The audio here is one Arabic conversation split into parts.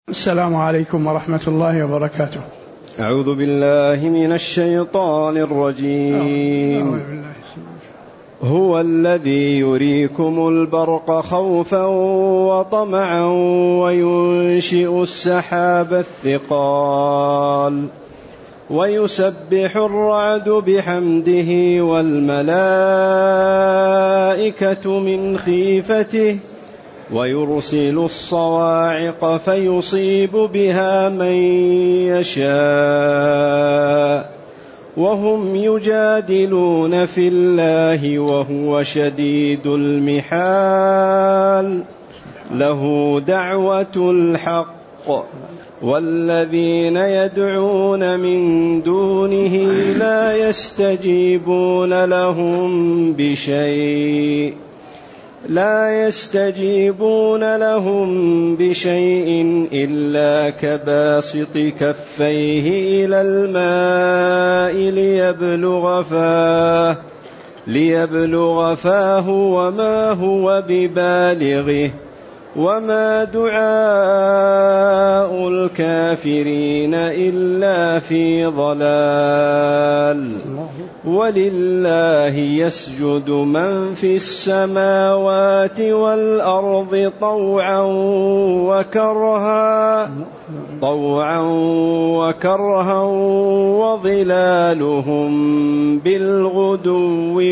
السلام عليكم ورحمة الله وبركاته. أعوذ بالله من الشيطان الرجيم. هو الذي يريكم البرق خوفا وطمعا وينشئ السحاب الثقال ويسبح الرعد بحمده والملائكة من خيفته ويرسل الصواعق فيصيب بها من يشاء وهم يجادلون في الله وهو شديد المحال له دعوة الحق والذين يدعون من دونه لا يستجيبون لهم بشيء إلا كباسط كفيه إلى الماء ليبلغ فاه وما هو ببالغه وما دعاء الكافرين إلا في ضلال ولله يسجد من في السماوات والأرض طوعا وكرها وظلالهم بالغدو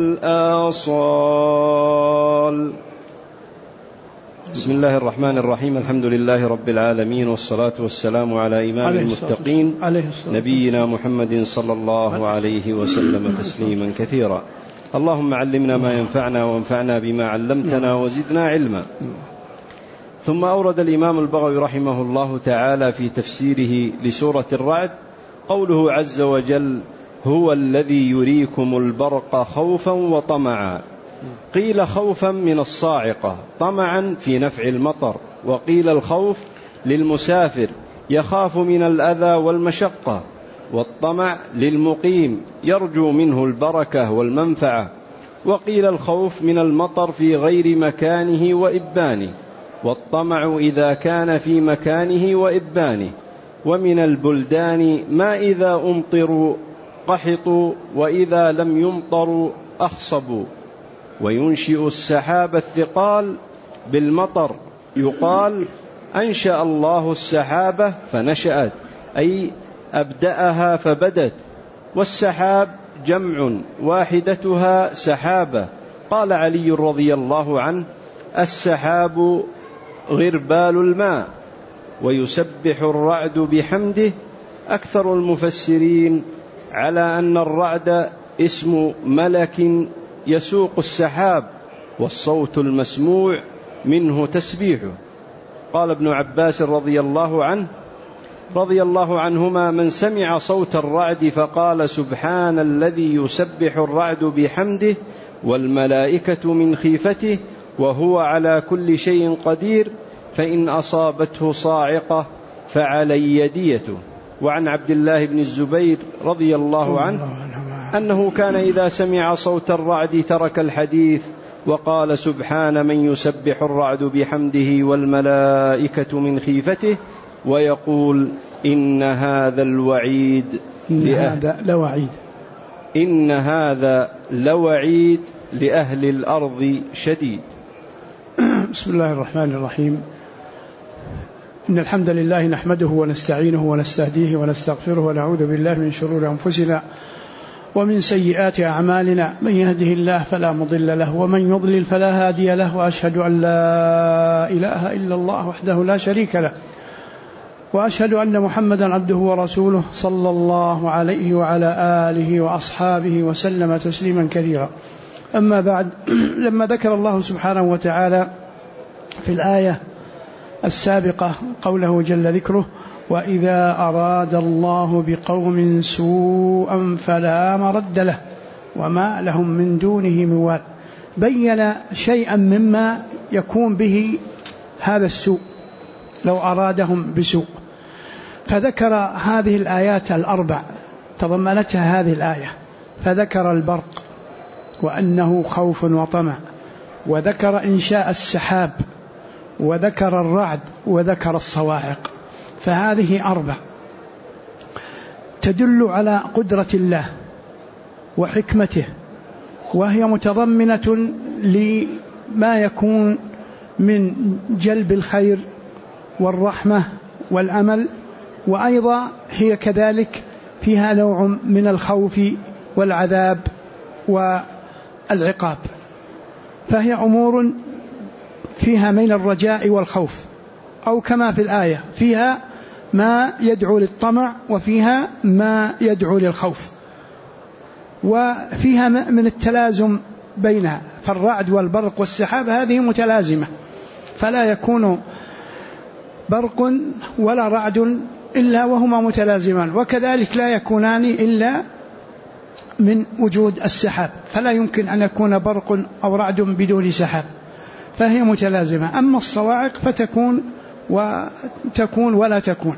والآصال. بسم الله الرحمن الرحيم. الحمد لله رب العالمين والصلاة والسلام على إمام المتقين نبينا محمد صلى الله عليه وسلم تسليما كثيرا. اللهم علمنا ما ينفعنا وانفعنا بما علمتنا وزدنا علما. ثم أورد الإمام البغوي رحمه الله تعالى في تفسيره لسورة الرعد قوله عز وجل هو الذي يريكم البرق خوفا وطمعا. قيل خوفا من الصاعقة، طمعا في نفع المطر، وقيل الخوف للمسافر يخاف من الأذى والمشقة، والطمع للمقيم يرجو منه البركة والمنفعة، وقيل الخوف من المطر في غير مكانه وإبانه، والطمع إذا كان في مكانه وإبانه. ومن البلدان ما إذا أمطروا قحطوا وإذا لم يمطروا أخصبوا. وينشئ السحاب الثقال بالمطر يقال أنشأ الله السحابة فنشأت، أي أبدأها فبدت. والسحاب جمع واحدتها سحابة. قال علي رضي الله عنه السحاب غربال الماء. ويسبح الرعد بحمده. أكثر المفسرين على أن الرعد اسم ملك يسوق السحاب والصوت المسموع منه تسبيحه. قال ابن عباس رضي الله عنهما من سمع صوت الرعد فقال سبحان الذي يسبح الرعد بحمده والملائكة من خيفته وهو على كل شيء قدير فإن أصابته صاعقة فعلي ديته. وعن عبد الله بن الزبير رضي الله عنه أنه كان إذا سمع صوت الرعد ترك الحديث وقال سبحان من يسبح الرعد بحمده والملائكة من خيفته ويقول إن هذا لوعيد لأهل الأرض شديد. بسم الله الرحمن الرحيم. إن الحمد لله نحمده ونستعينه ونستهديه ونستغفره ونعوذ بالله من شرور أنفسنا ومن سيئات أعمالنا. من يهده الله فلا مضل له ومن يضلل فلا هادي له، وأشهد أن لا إله إلا الله وحده لا شريك له، وأشهد أن محمدا عبده ورسوله صلى الله عليه وعلى آله وأصحابه وسلم تسليما كثيرا. أما بعد، لما ذكر الله سبحانه وتعالى في الآية السابقة قوله جل ذكره وإذا أراد الله بقوم سوءا فلا مرد له وما لهم من دونه من وال، بين شيئا مما يكون به هذا السوء لو أرادهم بسوء، فذكر هذه الآيات الأربع تضمنتها هذه الآية، فذكر البرق وأنه خوف وطمع، وذكر إنشاء السحاب وذكر الرعد وذكر الصواعق، فهذه 4 تدل على قدرة الله وحكمته، وهي متضمنة لما يكون من جلب الخير والرحمة والأمل، وأيضا هي كذلك فيها نوع من الخوف والعذاب والعقاب، فهي أمور فيها من الرجاء والخوف، أو كما في الآية فيها ما يدعو للطمع وفيها ما يدعو للخوف، وفيها من التلازم بينها، فالرعد والبرق والسحاب هذه متلازمة، فلا يكون برق ولا رعد إلا وهما متلازمان، وكذلك لا يكونان إلا من وجود السحاب، فلا يمكن أن يكون برق أو رعد بدون سحاب، فهي متلازمة. أما الصواعق فتكون وتكون ولا تكون.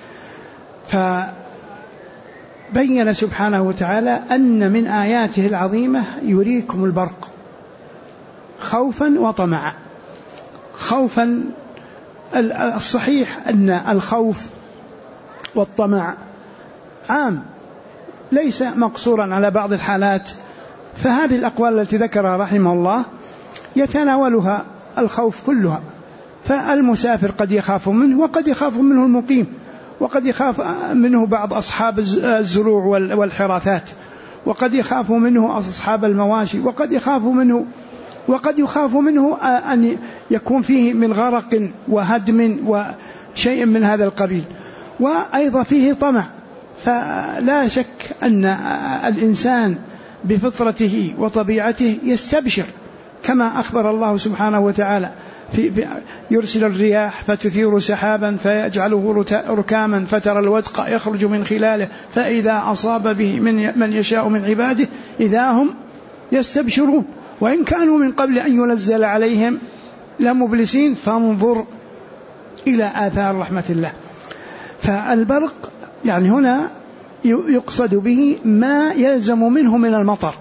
فبين سبحانه وتعالى أن من آياته العظيمة يريكم البرق خوفا وطمعا. خوفا، الصحيح أن الخوف والطمع عام ليس مقصورا على بعض الحالات، فهذه الأقوال التي ذكرها رحمه الله يتناولها الخوف كلها، فالمسافر قد يخاف منه وقد يخاف منه المقيم، وقد يخاف منه بعض أصحاب الزروع والحراثات، وقد يخاف منه أصحاب المواشي، وقد يخاف منه أن يكون فيه من غرق وهدم وشيء من هذا القبيل، وأيضا فيه طمع. فلا شك أن الإنسان بفطرته وطبيعته يستبشر، كما أخبر الله سبحانه وتعالى يرسل الرياح فتثير سحابا فيجعله ركاما فترى الودق يخرج من خلاله فإذا أصاب به من يشاء من عباده إذا هم يستبشرون وإن كانوا من قبل أن ينزل عليهم لمبلسين فانظر إلى آثار رحمة الله. فالبرق يعني هنا يقصد به ما يلزم منه من المطر،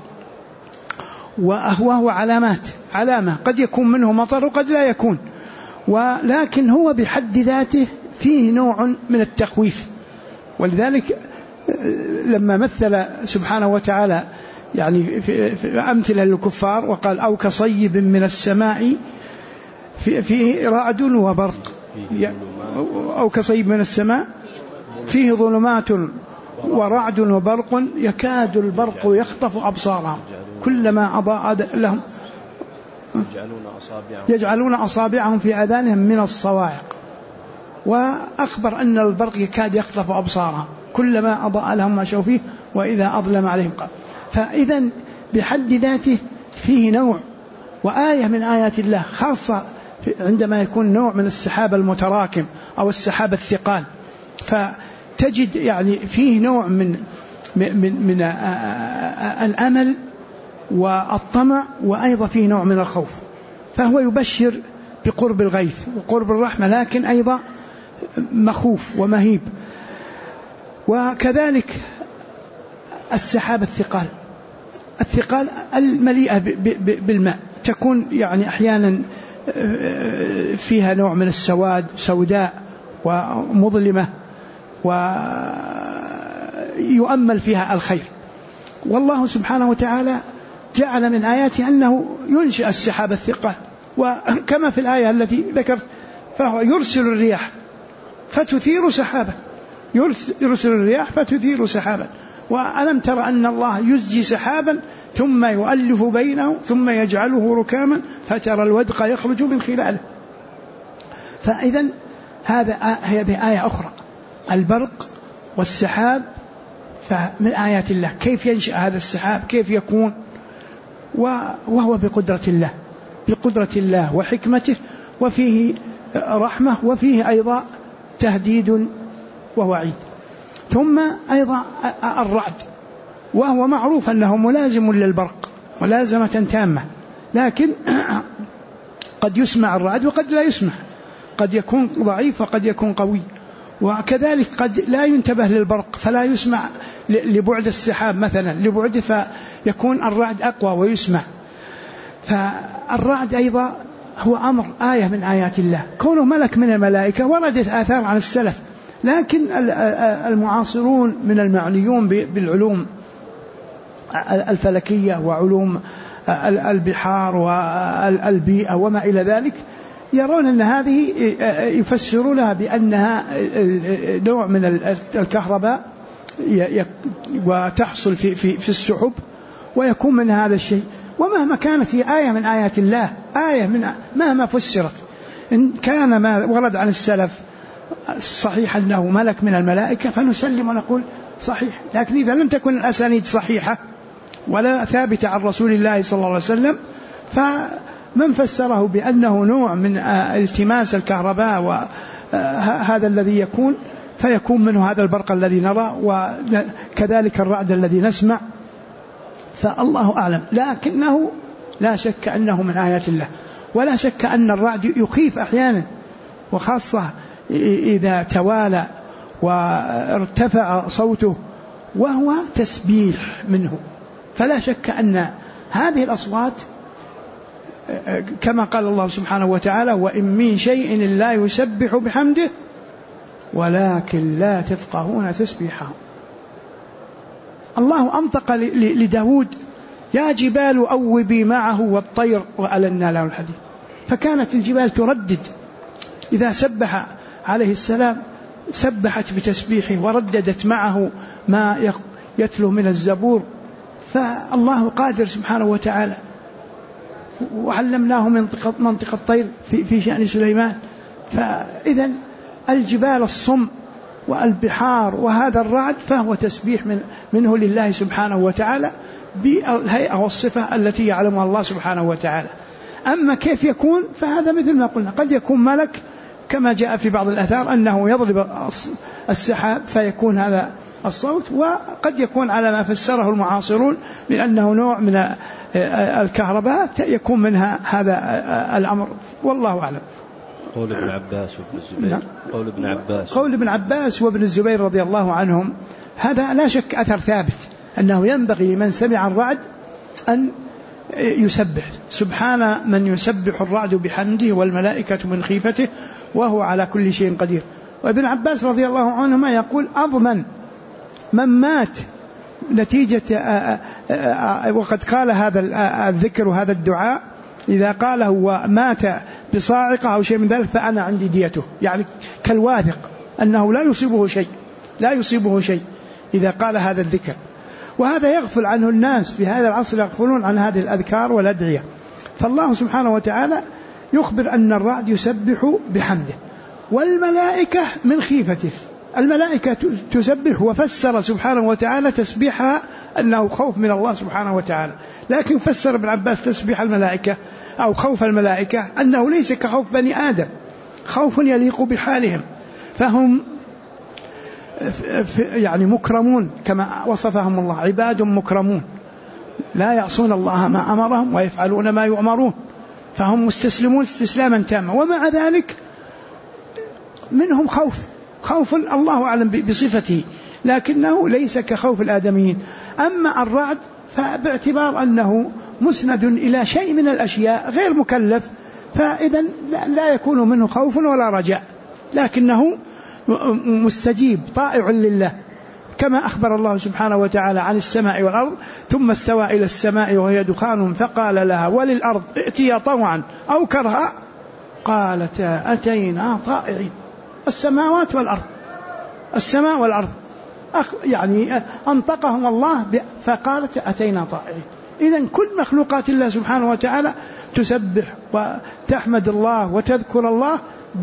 وهو علامة قد يكون منه مطر وقد لا يكون، ولكن هو بحد ذاته فيه نوع من التخويف. ولذلك لما مثل سبحانه وتعالى يعني في أمثلة للكفار وقال أو كصيب من السماء فيه رعد وبرق، أو كصيب من السماء فيه ظلمات ورعد وبرق يكاد البرق يخطف أبصارهم كلما أضاء لهم يجعلون أصابعهم في آذانهم من الصواعق، وأخبر أن البرق يكاد يخطف أبصارهم كلما أضاء لهم ما شاءوا فيه وإذا أظلم عليهم قام. فإذا بحد ذاته فيه نوع وآية من آيات الله، خاصة عندما يكون نوع من السحاب المتراكم أو السحاب الثقال، فتجد يعني فيه نوع من الأمل والطمع، وأيضا فيه نوع من الخوف، فهو يبشر بقرب الغيث وقرب الرحمة، لكن أيضا مخوف ومهيب. وكذلك السحاب الثقال المليئة بالماء تكون يعني أحيانا فيها نوع من السواد، سوداء ومظلمة، ويؤمل فيها الخير. والله سبحانه وتعالى جعل من آياته أنه ينشئ السحاب الثقال، وكما في الآية التي ذكرت فهو يرسل الرياح فتثير سحابا وألم تر أن الله يزجي سحابا ثم يؤلف بينه ثم يجعله ركاما فترى الودق يخرج من خلاله. فإذا هذه آية أخرى، البرق والسحاب فمن آيات الله، كيف ينشأ هذا السحاب، كيف يكون، وهو بقدرة الله وحكمته، وفيه رحمة وفيه أيضا تهديد ووعيد. ثم أيضا الرعد، وهو معروف أنه ملازم للبرق ملازمة تامة، لكن قد يسمع الرعد وقد لا يسمع، قد يكون ضعيف وقد يكون قوي، وكذلك قد لا ينتبه للبرق فلا يسمع لبعد السحاب مثلا، لبعد فيكون الرعد أقوى ويسمع. فالرعد أيضا هو أمر آية من آيات الله. كونه ملك من الملائكة وردت آثار عن السلف، لكن المعاصرون من المعنيون بالعلوم الفلكية وعلوم البحار والبيئة وما إلى ذلك يرون أن هذه يفسرونها بأنها نوع من الكهرباء وتحصل في السحب ويكون من هذا الشيء. ومهما كانت هي آية من آيات الله، آية من مهما فسرت، إن كان ما ورد عن السلف صحيح أنه ملك من الملائكة فنسلم ونقول صحيح. لكن إذا لم تكن الأسانيد صحيحة ولا ثابتة عن رسول الله صلى الله عليه وسلم، فمن فسره بأنه نوع من التماس الكهرباء وهذا الذي يكون فيكون منه هذا البرق الذي نرى وكذلك الرعد الذي نسمع، فالله أعلم. لكنه لا شك أنه من آيات الله، ولا شك أن الرعد يخيف أحيانا، وخاصة إذا توالى وارتفع صوته وهو تسبيح منه. فلا شك أن هذه الأصوات كما قال الله سبحانه وتعالى: وإن من شيء لا يسبح بحمده ولكن لا تفقهون تسبيحهم. الله أنطق لداود: يا جبال أوبي معه والطير وألنا له الحديد. فكانت الجبال تردد إذا سبح عليه السلام، سبحت بتسبيحه ورددت معه ما يتلو من الزبور. فالله قادر سبحانه وتعالى. وعلمناه منطق الطير في شأن سليمان. فإذا الجبال الصم والبحار وهذا الرعد فهو تسبيح منه لله سبحانه وتعالى بالهيئة والصفة التي يعلمها الله سبحانه وتعالى. أما كيف يكون فهذا مثل ما قلنا، قد يكون ملك كما جاء في بعض الآثار أنه يضرب السحاب فيكون هذا الصوت، وقد يكون على ما فسره المعاصرون من أنه نوع من الكهرباء يكون منها هذا الأمر، والله أعلم. قول ابن عباس وابن الزبير. قول ابن عباس وابن الزبير رضي الله عنهم هذا لا شك أثر ثابت، أنه ينبغي من سمع الرعد أن يسبح: سبحان من يسبح الرعد بحمده والملائكة من خيفته وهو على كل شيء قدير. وابن عباس رضي الله عنهما يقول: أضمن من مات نتيجة وقد قال هذا الذكر وهذا الدعاء إذا قاله ومات بصاعقة أو شيء من ذلك فأنا عندي ديته، يعني كالواثق أنه لا يصيبه شيء إذا قال هذا الذكر. وهذا يغفل عنه الناس في هذا العصر، يغفلون عن هذه الأذكار والأدعية. فالله سبحانه وتعالى يخبر أن الرعد يسبح بحمده والملائكة من خيفته. الملائكة تسبح، وفسر سبحانه وتعالى تسبيحها أنه خوف من الله سبحانه وتعالى. لكن فسر ابن عباس تسبيح الملائكة أو خوف الملائكة أنه ليس كخوف بني آدم، خوف يليق بحالهم، فهم يعني مكرمون كما وصفهم الله، عباد مكرمون لا يعصون الله ما أمرهم ويفعلون ما يؤمرون، فهم مستسلمون استسلاما تاما. ومع ذلك منهم خوف الله أعلم بصفته، لكنه ليس كخوف الآدميين. أما الرعد فباعتبار أنه مسند إلى شيء من الأشياء غير مكلف، فإذا لا يكون منه خوف ولا رجاء، لكنه مستجيب طائع لله، كما أخبر الله سبحانه وتعالى عن السماء والأرض: ثم استوى إلى السماء وهي دخان فقال لها وللأرض ائتيا طوعا أو كرها قالتا أتينا طائعين. السماوات والأرض، السماء والأرض يعني أنطقهم الله فقالت أتينا طائعين. إذن كل مخلوقات الله سبحانه وتعالى تسبح وتحمد الله وتذكر الله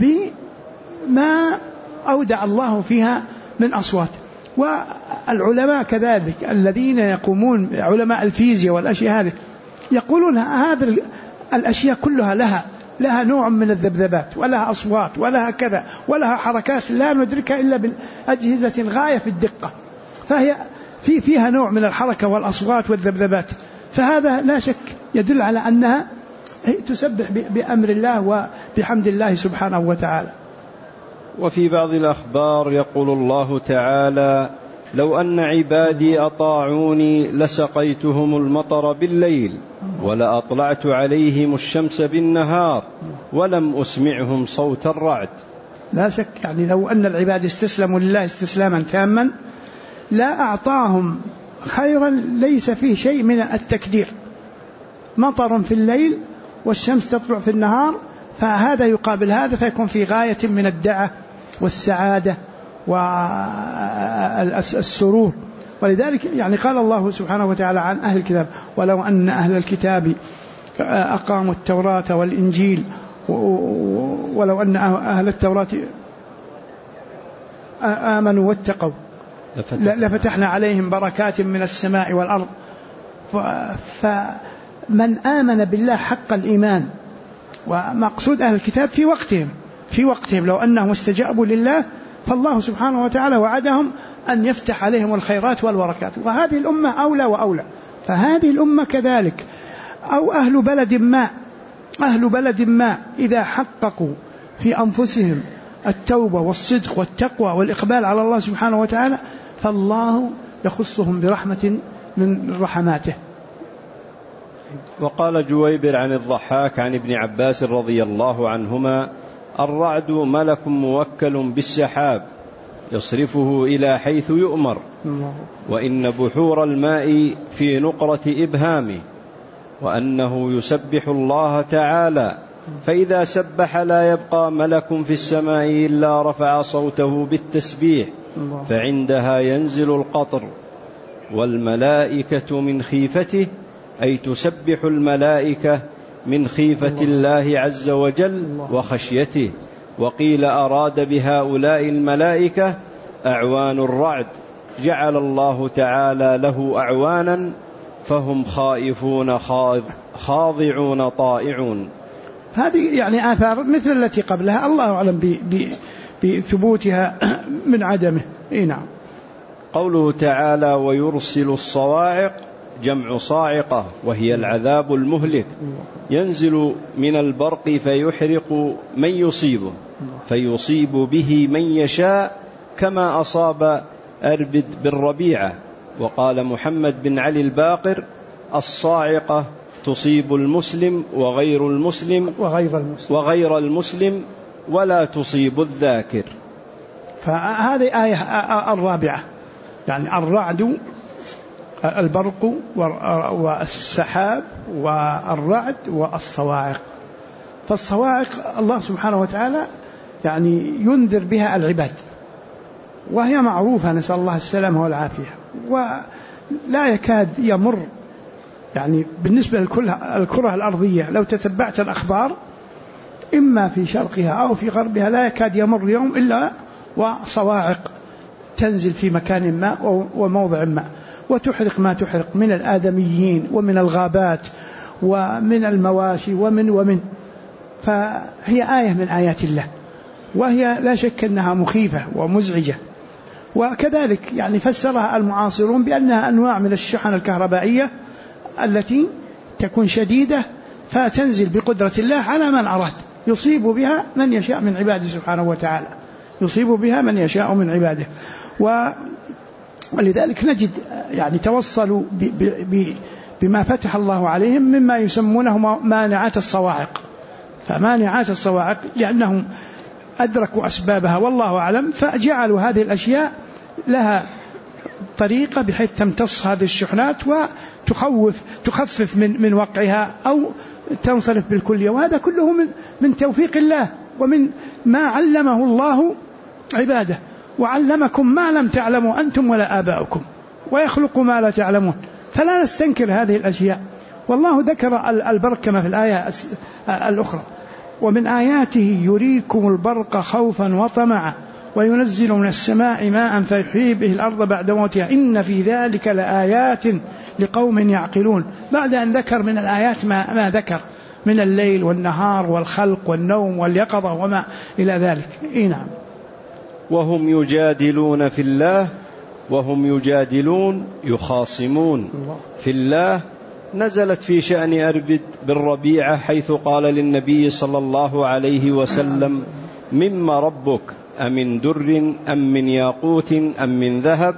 بما أودع الله فيها من أصوات. والعلماء كذلك الذين يقومون علماء الفيزياء والأشياء هذه يقولون هذه الأشياء كلها لها نوع من الذبذبات ولها أصوات ولها كذا ولها حركات لا ندركها إلا بالأجهزة غاية في الدقة، فهي فيها نوع من الحركة والأصوات والذبذبات. فهذا لا شك يدل على أنها تسبح بأمر الله وبحمد الله سبحانه وتعالى. وفي بعض الأخبار يقول الله تعالى: لو أن عبادي أطاعوني لسقيتهم المطر بالليل ولأطلعت عليهم الشمس بالنهار ولم أسمعهم صوت الرعد. لا شك يعني لو أن العباد استسلموا لله استسلاما تاما لا أعطاهم خيرا ليس فيه شيء من التكدير، مطر في الليل والشمس تطلع في النهار، فهذا يقابل هذا فيكون في غاية من الدعة والسعادة والسرور. ولذلك يعني قال الله سبحانه وتعالى عن أهل الكتاب: ولو أن أهل الكتاب أقاموا التوراة والإنجيل ولو أن أهل التوراة آمنوا واتقوا لفتحنا عليهم بركات من السماء والأرض. فمن آمن بالله حق الإيمان، ومقصود أهل الكتاب في وقتهم لو أنهم استجابوا لله فالله سبحانه وتعالى وعدهم أن يفتح عليهم الخيرات والبركات. وهذه الأمة أولى وأولى، فهذه الأمة كذلك، أو أهل بلد ما إذا حققوا في أنفسهم التوبة والصدق والتقوى والإقبال على الله سبحانه وتعالى فالله يخصهم برحمة من رحماته. وقال جويبر عن الضحاك عن ابن عباس رضي الله عنهما: الرعد ملك موكل بالسحاب يصرفه إلى حيث يؤمر، وإن بحور الماء في نقرة إبهامه، وأنه يسبح الله تعالى، فإذا سبح لا يبقى ملك في السماء إلا رفع صوته بالتسبيح، فعندها ينزل القطر، والملائكة من خيفته، أي تسبح الملائكة من خيفة الله عز وجل وخشيته. وقيل أراد بهؤلاء الملائكة أعوان الرعد، جعل الله تعالى له أعوانا فهم خائفون خاضعون طائعون. هذه يعني آثار مثل التي قبلها، الله أعلم بثبوتها من عدمه. نعم. قوله تعالى: ويرسل الصواعق، جمع صاعقة وهي العذاب المهلك، ينزل من البرق فيحرق من يصيبه، فيصيب به من يشاء، كما أصاب أربد بالربيعة. وقال محمد بن علي الباقر: الصاعقة تصيب المسلم وغير المسلم ولا تصيب الذاكر. فهذه آية الرابعة، يعني الرعد، البرق والسحاب والرعد والصواعق. فالصواعق الله سبحانه وتعالى يعني ينذر بها العباد، وهي معروفة، نسأل الله السلامة والعافية، ولا يكاد يمر يعني بالنسبة للكرة الأرضية لو تتبعت الأخبار إما في شرقها أو في غربها لا يكاد يمر يوم إلا وصواعق تنزل في مكان ما وموضع ما، وتحرق ما تحرق من الآدميين ومن الغابات ومن المواشي ومن فهي آية من آيات الله، وهي لا شك أنها مخيفة ومزعجة. وكذلك يعني فسرها المعاصرون بأنها أنواع من الشحن الكهربائية التي تكون شديدة فتنزل بقدرة الله على من أراد، يصيب بها من يشاء من عباده سبحانه وتعالى، يصيب بها من يشاء من عباده. ولذلك نجد يعني توصلوا بما فتح الله عليهم مما يسمونه مانعات الصواعق. فمانعات الصواعق لأنهم أدركوا أسبابها والله أعلم، فجعلوا هذه الأشياء لها طريقة بحيث تمتص هذه الشحنات وتخفف من وقعها أو تنصرف بالكلية. وهذا كله من توفيق الله ومن ما علمه الله عباده. وعلمكم ما لم تعلموا أنتم ولا آباؤكم ويخلق ما لا تعلمون، فلا نستنكر هذه الأشياء. والله ذكر البرق كما في الآية الأخرى: ومن آياته يريكم البرق خوفا وطمعا وينزل من السماء ماء فيحيي به الأرض بعد موتها إن في ذلك لآيات لقوم يعقلون. بعد أن ذكر من الآيات ما ذكر من الليل والنهار والخلق والنوم واليقظة وما إلى ذلك. نعم. وهم يجادلون في الله، وهم يجادلون يخاصمون في الله، نزلت في شأن أربد بالربيعة، حيث قال للنبي صلى الله عليه وسلم: مما ربك؟ أمن در أم من ياقوت أم من ذهب؟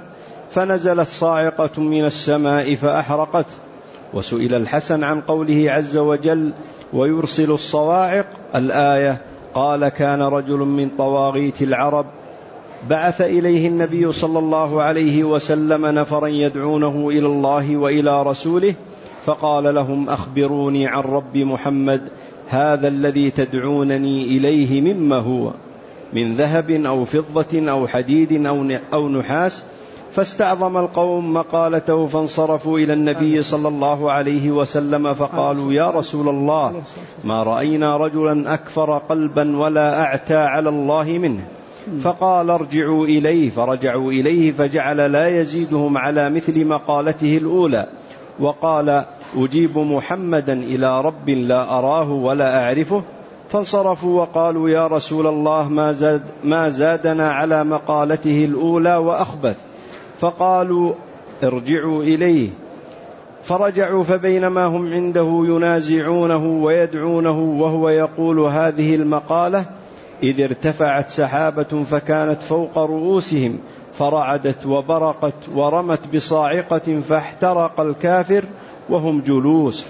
فنزلت صاعقة من السماء فأحرقته. وسئل الحسن عن قوله عز وجل ويرسل الصواعق الآية، قال كان رجل من طواغيت العرب بعث إليه النبي صلى الله عليه وسلم نفرا يدعونه إلى الله وإلى رسوله، فقال لهم أخبروني عن رب محمد، هذا الذي تدعونني إليه مما هو، من ذهب أو فضة أو حديد أو نحاس؟ فاستعظم القوم مقالته، فانصرفوا إلى النبي صلى الله عليه وسلم فقالوا يا رسول الله، ما رأينا رجلا أكفر قلبا ولا أعتى على الله منه. فقال ارجعوا إليه، فرجعوا إليه فجعل لا يزيدهم على مثل مقالته الأولى، وقال أجيب محمدا إلى رب لا أراه ولا أعرفه. فانصرفوا وقالوا يا رسول الله ما زادنا على مقالته الأولى وأخبث. فقالوا ارجعوا إليه، فرجعوا فبينما هم عنده ينازعونه ويدعونه وهو يقول هذه المقالة، إذ ارتفعت سحابة فكانت فوق رؤوسهم فرعدت وبرقت ورمت بصاعقة فاحترق الكافر وهم جلوس،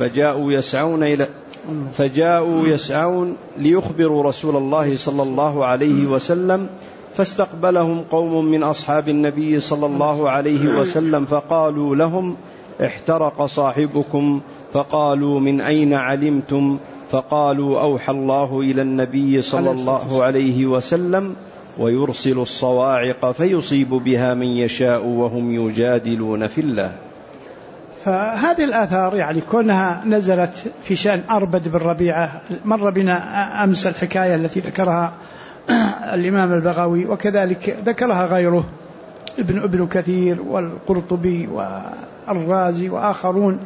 فجاءوا يسعون ليخبروا رسول الله صلى الله عليه وسلم، فاستقبلهم قوم من أصحاب النبي صلى الله عليه وسلم فقالوا لهم احترق صاحبكم، فقالوا من أين علمتم؟ فقالوا أوحى الله إلى النبي صلى الله عليه وسلم ويرسل الصواعق فيصيب بها من يشاء وهم يجادلون في الله. فهذه الآثار يعني كونها نزلت في شأن أربد بن ربيعة، مر بنا أمس الحكاية التي ذكرها الإمام البغوي، وكذلك ذكرها غيره ابن كثير والقرطبي والرازي وآخرون،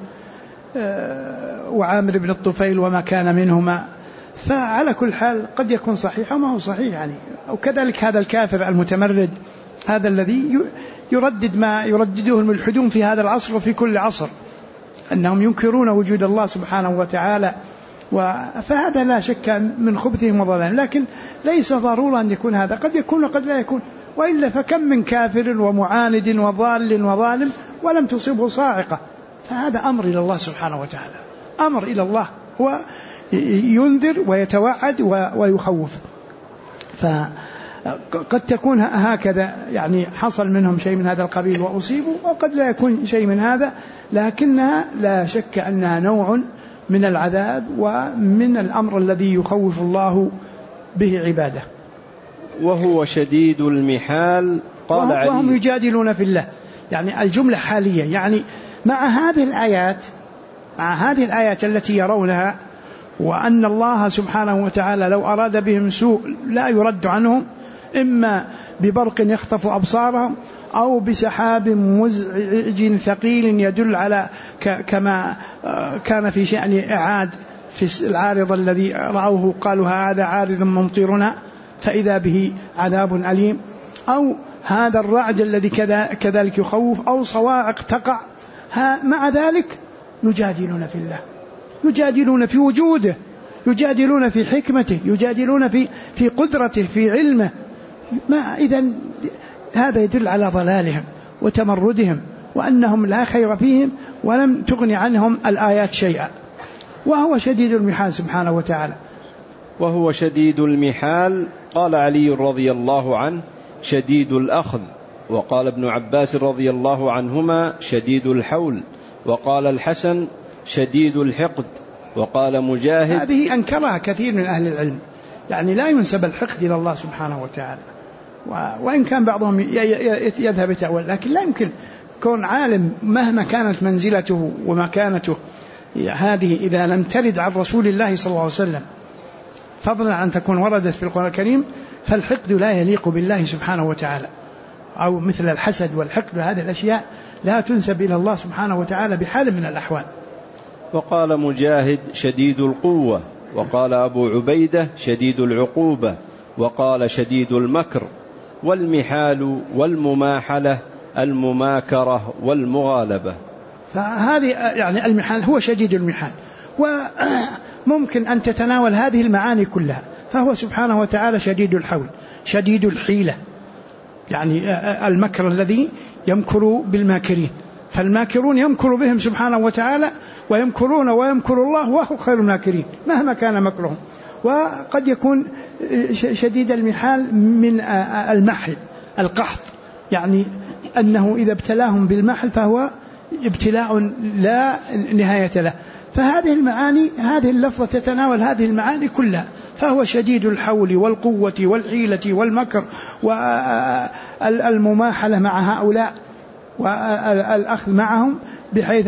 وعامر بن الطفيل وما كان منهما. فعلى كل حال قد يكون صحيح وما هو صحيح يعني. وكذلك هذا الكافر المتمرد، هذا الذي يردد ما يردده الملحدون في هذا العصر وفي كل عصر، أنهم ينكرون وجود الله سبحانه وتعالى، فهذا لا شك من خبثهم وضلالهم، لكن ليس ضرورا أن يكون هذا، قد يكون وقد لا يكون. وإلا فكم من كافر ومعاند وضال وظالم ولم تصبه صاعقة. فهذا أمر إلى الله سبحانه وتعالى، أمر إلى الله، هو ينذر ويتوعد ويخوف. فقد تكون هكذا يعني حصل منهم شيء من هذا القبيل وأصيبوا، وقد لا يكون شيء من هذا، لكنها لا شك أنها نوع من العذاب ومن الأمر الذي يخوف الله به عباده. وهو شديد المحال. قال علي وهم يجادلون في الله، يعني الجملة حالية، يعني مع هذه الآيات التي يرونها، وأن الله سبحانه وتعالى لو أراد بهم سوء لا يرد عنهم، إما ببرق يخطف أبصارهم أو بسحاب مزعج ثقيل يدل على كما كان في شأن إعاد في العارض الذي رأوه قالوا هذا عارض ممطرنا فإذا به عذاب أليم، أو هذا الرعد الذي كذلك يخوف، أو صواعق تقع. مع ذلك يجادلون في الله، يجادلون في وجوده، يجادلون في حكمته، يجادلون في قدرته، في علمه. إذن هذا يدل على ضلالهم وتمردهم، وأنهم لا خير فيهم ولم تغني عنهم الآيات شيئا. وهو شديد المحال سبحانه وتعالى. وهو شديد المحال. قال علي رضي الله عنه شديد الأخذ، وقال ابن عباس رضي الله عنهما شديد الحول، وقال الحسن شديد الحقد، وقال مجاهد. هذه أنكرها كثير من أهل العلم، يعني لا ينسب الحقد إلى الله سبحانه وتعالى، وإن كان بعضهم يذهب يتأول، لكن لا يمكن كون عالم مهما كانت منزلته ومكانته هذه إذا لم ترد عن رسول الله صلى الله عليه وسلم، فضلا عن تكون وردت في القرآن الكريم، فالحقد لا يليق بالله سبحانه وتعالى، أو مثل الحسد والحقد، هذه الأشياء لا تنسب إلى الله سبحانه وتعالى بحال من الأحوال. وقال مجاهد شديد القوة، وقال أبو عبيدة شديد العقوبة، وقال شديد المكر، والمحال والمماحلة المماكرة والمغالبة. فهذه يعني المحال هو شديد المحال، وممكن أن تتناول هذه المعاني كلها. فهو سبحانه وتعالى شديد الحول، شديد الحيلة، يعني المكر الذي يمكر بالماكرين، فالماكرون يمكر بهم سبحانه وتعالى، ويمكرون ويمكر الله وهو خير الماكرين مهما كان مكرهم. وقد يكون شديد المحال من المحل، القحط، يعني أنه إذا ابتلاهم بالمحل فهو ابتلاء لا نهاية له. فهذه المعاني، هذه اللفظة تتناول هذه المعاني كلها، فهو شديد الحول والقوة والحيلة والمكر والمماحلة مع هؤلاء والأخذ معهم، بحيث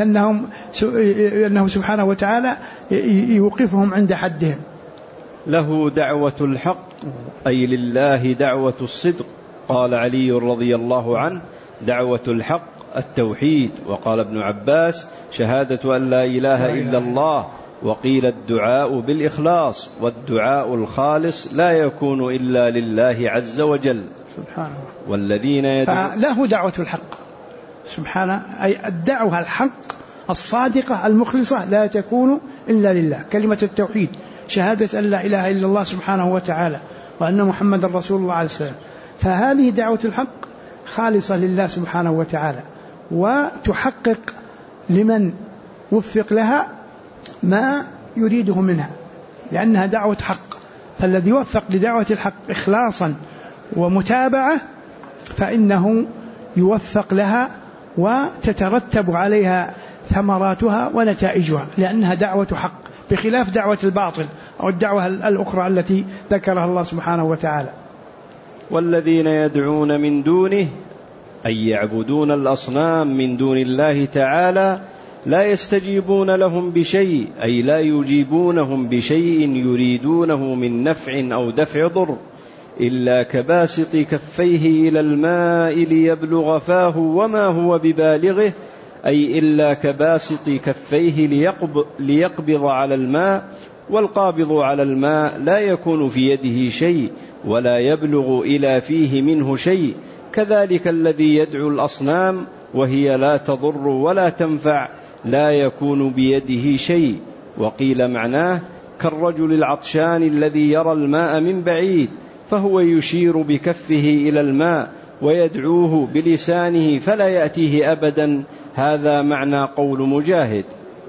أنه سبحانه وتعالى يوقفهم عند حدهم. له دعوة الحق، أي لله دعوة الصدق. قال علي رضي الله عنه: دعوة الحق التوحيد. وقال ابن عباس: شهادة أن لا إله إلا الله. وقيل الدعاء بالإخلاص، والدعاء الخالص لا يكون إلا لله عز وجل سبحانه. والذين فله دعوة الحق سبحانه، أي الدعوة الحق الصادقة المخلصة لا تكون إلا لله، كلمة التوحيد، شهادة أن لا إله إلا الله سبحانه وتعالى وأن محمد رسول الله عليه السلام. فهذه دعوة الحق خالصة لله سبحانه وتعالى، وتحقق لمن وفق لها ما يريده منها، لأنها دعوة حق. فالذي يوفق لدعوة الحق إخلاصا ومتابعة فإنه يوفق لها وتترتب عليها ثمراتها ونتائجها، لأنها دعوة حق، بخلاف دعوة الباطل أو الدعوة الأخرى التي ذكرها الله سبحانه وتعالى. والذين يدعون من دونه، أي يعبدون الأصنام من دون الله تعالى، لا يستجيبون لهم بشيء، أي لا يجيبونهم بشيء يريدونه من نفع أو دفع ضر، إلا كباسط كفيه إلى الماء ليبلغ فاه وما هو ببالغه، أي إلا كباسط كفيه ليقبض على الماء، والقابض على الماء لا يكون في يده شيء ولا يبلغ إلى فيه منه شيء. كذلك الذي يدعو الأصنام وهي لا تضر ولا تنفع لا يكون بيده شيء. وقيل معناه كالرجل العطشان الذي يرى الماء من بعيد فهو يشير بكفه إلى الماء ويدعوه بلسانه فلا يأتيه أبدا. هذا معنى قول مجاهد.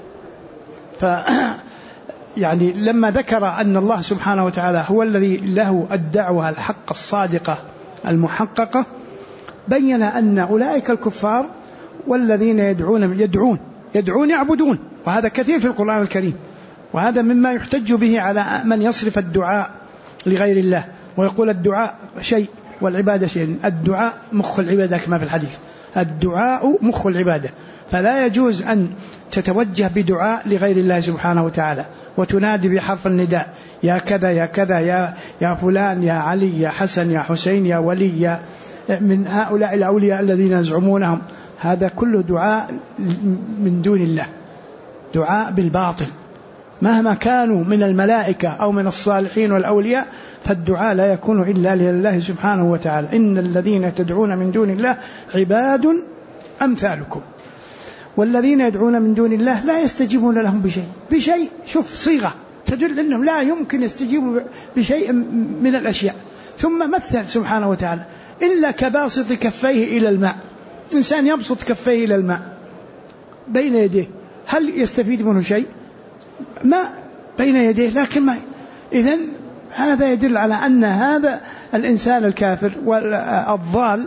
يعني لما ذكر أن الله سبحانه وتعالى هو الذي له الدعوة الحق الصادقة المحققة، بين أن أولئك الكفار والذين يدعون يعبدون، وهذا كثير في القرآن الكريم، وهذا مما يحتج به على من يصرف الدعاء لغير الله ويقول الدعاء شيء والعبادة شيء. الدعاء مخ العبادة كما في الحديث، الدعاء مخ العبادة، فلا يجوز أن تتوجه بدعاء لغير الله سبحانه وتعالى وتنادي بحرف النداء يا كذا يا كذا يا فلان يا علي يا حسن يا حسين يا ولي يا من هؤلاء الأولياء الذين يزعمونهم. هذا كله دعاء من دون الله، دعاء بالباطل، مهما كانوا من الملائكة أو من الصالحين والأولياء، فالدعاء لا يكون إلا لله سبحانه وتعالى. إن الذين تدعون من دون الله عباد أمثالكم. والذين يدعون من دون الله لا يستجيبون لهم بشيء. شوف صيغة تدل أنهم لا يمكن يستجيبوا بشيء من الأشياء. ثم مثل سبحانه وتعالى إلا كباسط كفيه إلى الماء. إنسان يبسط كفيه إلى الماء بين يديه، هل يستفيد منه شيء؟ ما بين يديه لكن ما. إذن هذا يدل على أن هذا الإنسان الكافر والضال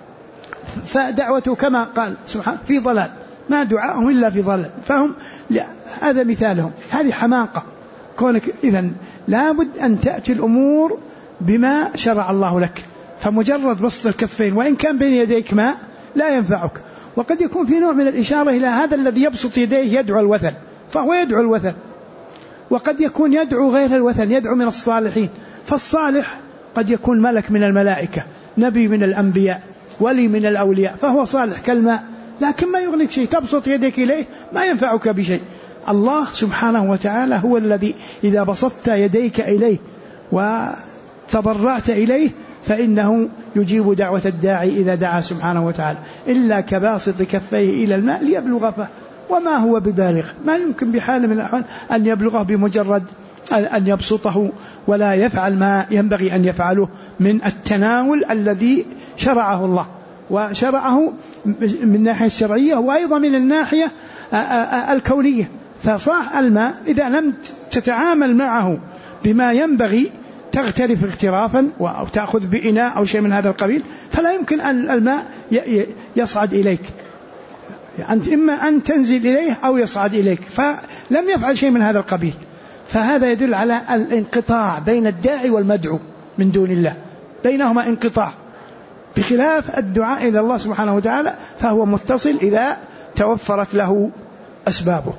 فدعوته كما قال سبحانه في ضلال، ما دعاهم إلا في ضلال، فهم هذا مثالهم. هذه حماقة كونك. إذن لابد أن تأتي الأمور بما شرع الله لك، فمجرد بسط الكفين وإن كان بين يديك ماء لا ينفعك. وقد يكون في نوع من الإشارة إلى هذا الذي يبسط يديه يدعو الوثن، فهو يدعو الوثن. وقد يكون يدعو غير الوثن، يدعو من الصالحين، فالصالح قد يكون ملك من الملائكة، نبي من الأنبياء، ولي من الأولياء، فهو صالح كالماء، لكن ما يغنيك شيء، تبسط يديك إليه ما ينفعك بشيء. الله سبحانه وتعالى هو الذي إذا بسطت يديك إليه وتضرعت إليه فإنه يجيب دعوة الداعي إذا دعا سبحانه وتعالى. إلا كباسط كفيه إلى الماء ليبلغ فاه وما هو ببالغ، ما يمكن بحال من الأحوال أن يبلغه بمجرد أن يبسطه، ولا يفعل ما ينبغي أن يفعله من التناول الذي شرعه الله. وشرعه من الناحية الشرعية وأيضا من الناحية الكونية. فصاح الماء إذا لم تتعامل معه بما ينبغي تغترف اغترافا أو تأخذ بإناء أو شيء من هذا القبيل فلا يمكن أن الماء يصعد إليك. أنت إما أن تنزل إليه أو يصعد إليك، فلم يفعل شيء من هذا القبيل. فهذا يدل على الانقطاع بين الداعي والمدعو من دون الله، بينهما انقطاع، بخلاف الدعاء إلى الله سبحانه وتعالى فهو متصل إذا توفرت له أسبابه.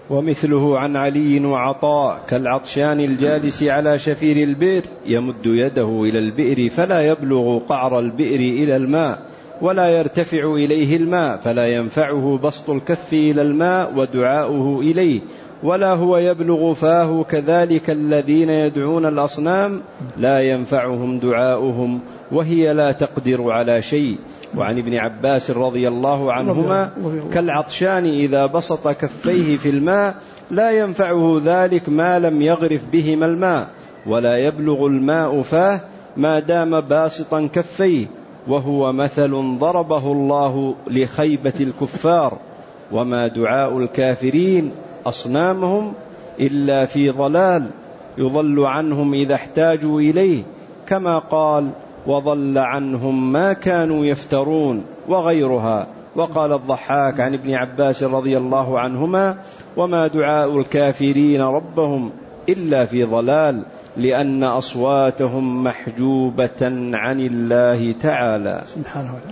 ومثله عن علي وعطاء كالعطشان الجالس على شفير البئر يمد يده إلى البئر فلا يبلغ قعر البئر إلى الماء ولا يرتفع إليه الماء فلا ينفعه بسط الكف إلى الماء ودعاؤه إليه ولا هو يبلغ فاه. كذلك الذين يدعون الأصنام لا ينفعهم دعاؤهم وهي لا تقدر على شيء. وعن ابن عباس رضي الله عنهما كالعطشان إذا بسط كفيه في الماء لا ينفعه ذلك ما لم يغرف بهما الماء ولا يبلغ الماء فاه ما دام باسطا كفيه، وهو مثل ضربه الله لخيبة الكفار. وما دعاء الكافرين أصنامهم إلا في ضلال يضل عنهم إذا احتاجوا إليه، كما قال وضل عنهم ما كانوا يفترون وغيرها. وقال الضحاك عن ابن عباس رضي الله عنهما وما دعاء الكافرين ربهم إلا في ضلال لأن أصواتهم محجوبة عن الله تعالى سبحانه وتعالى.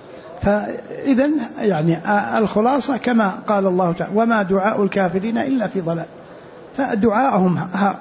فإذن يعني الخلاصة كما قال الله تعالى وما دعاء الكافرين إلا في ضلال. فدعاءهم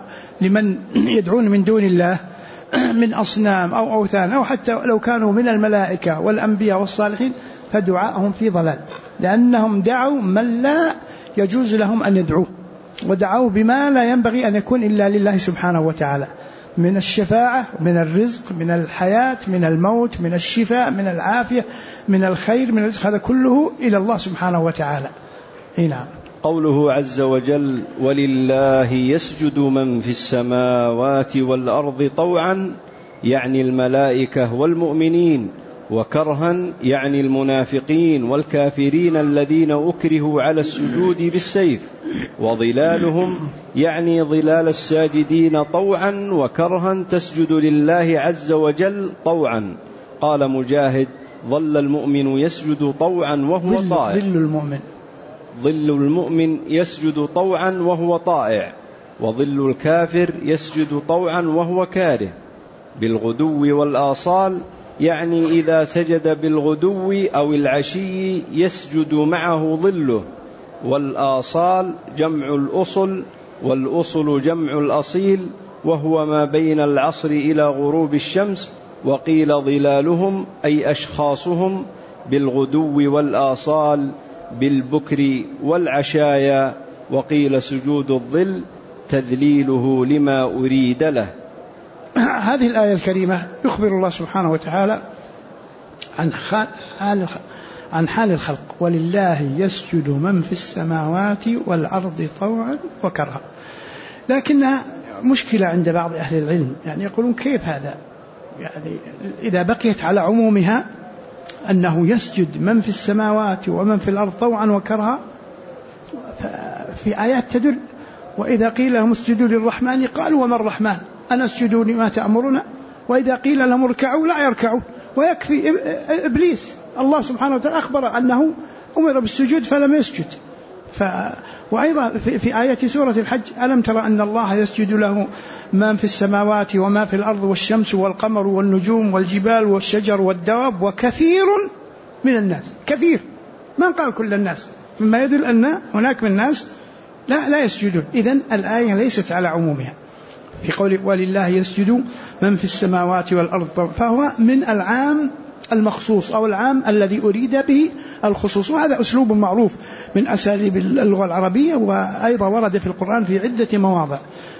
لمن يدعون من دون الله من أصنام أو أوثان أو حتى لو كانوا من الملائكة والأنبياء والصالحين فدعاءهم في ضلال، لأنهم دعوا من لا يجوز لهم أن يدعوه، ودعوا بما لا ينبغي أن يكون إلا لله سبحانه وتعالى من الشفاعة، من الرزق، من الحياة، من الموت، من الشفاء، من العافية، من الخير، من الرزق، هذا كله إلى الله سبحانه وتعالى. نعم. قوله عز وجل ولله يسجد من في السماوات والأرض طوعا يعني الملائكة والمؤمنين، وكرها يعني المنافقين والكافرين الذين أكرهوا على السجود بالسيف، وظلالهم يعني ظلال الساجدين طوعا وكرها تسجد لله عز وجل طوعا. قال مجاهد ظل المؤمن يسجد طوعا وهو طائع. ظل المؤمن يسجد طوعا وهو طائع، وظل الكافر يسجد طوعا وهو كاره. بالغدو والآصال يعني إذا سجد بالغدو أو العشي يسجد معه ظله. والآصال جمع الأصل، والأصل جمع الأصيل، وهو ما بين العصر إلى غروب الشمس. وقيل ظلالهم أي أشخاصهم بالغدو والآصال بالبكر والعشايا. وقيل سجود الظل تذليله لما أريد له. هذه الآية الكريمة يخبر الله سبحانه وتعالى عن حال الخلق ولله يسجد من في السماوات والأرض طوعا وكرها. لكنها مشكلة عند بعض أهل العلم، يعني يقولون كيف هذا، يعني إذا بقيت على عمومها أنه يسجد من في السماوات ومن في الأرض طوعا وكرها، في آيات تدل وإذا قيل لهم اسجدوا للرحمن قالوا وما الرحمن أنا أسجد لما تأمرنا، وإذا قيل لهم اركعوا لا يركعون. ويكفي إبليس الله سبحانه وتعالى أخبر أنه أمر بالسجود فلم يسجد. وأيضا في آية سورة الحج ألم ترى أن الله يسجد له ما في السماوات وما في الأرض والشمس والقمر والنجوم والجبال والشجر والدواب وكثير من الناس. كثير ما قال كل الناس، مما يدل أن هناك من الناس لا يسجدون. إذن الآية ليست على عمومها في قول ولله يسجد من في السماوات والأرض، فهو من العام المخصوص أو العام الذي أريد به الخصوص. وهذا أسلوب معروف من أساليب اللغة العربية، وأيضا ورد في القرآن في عدة مواضع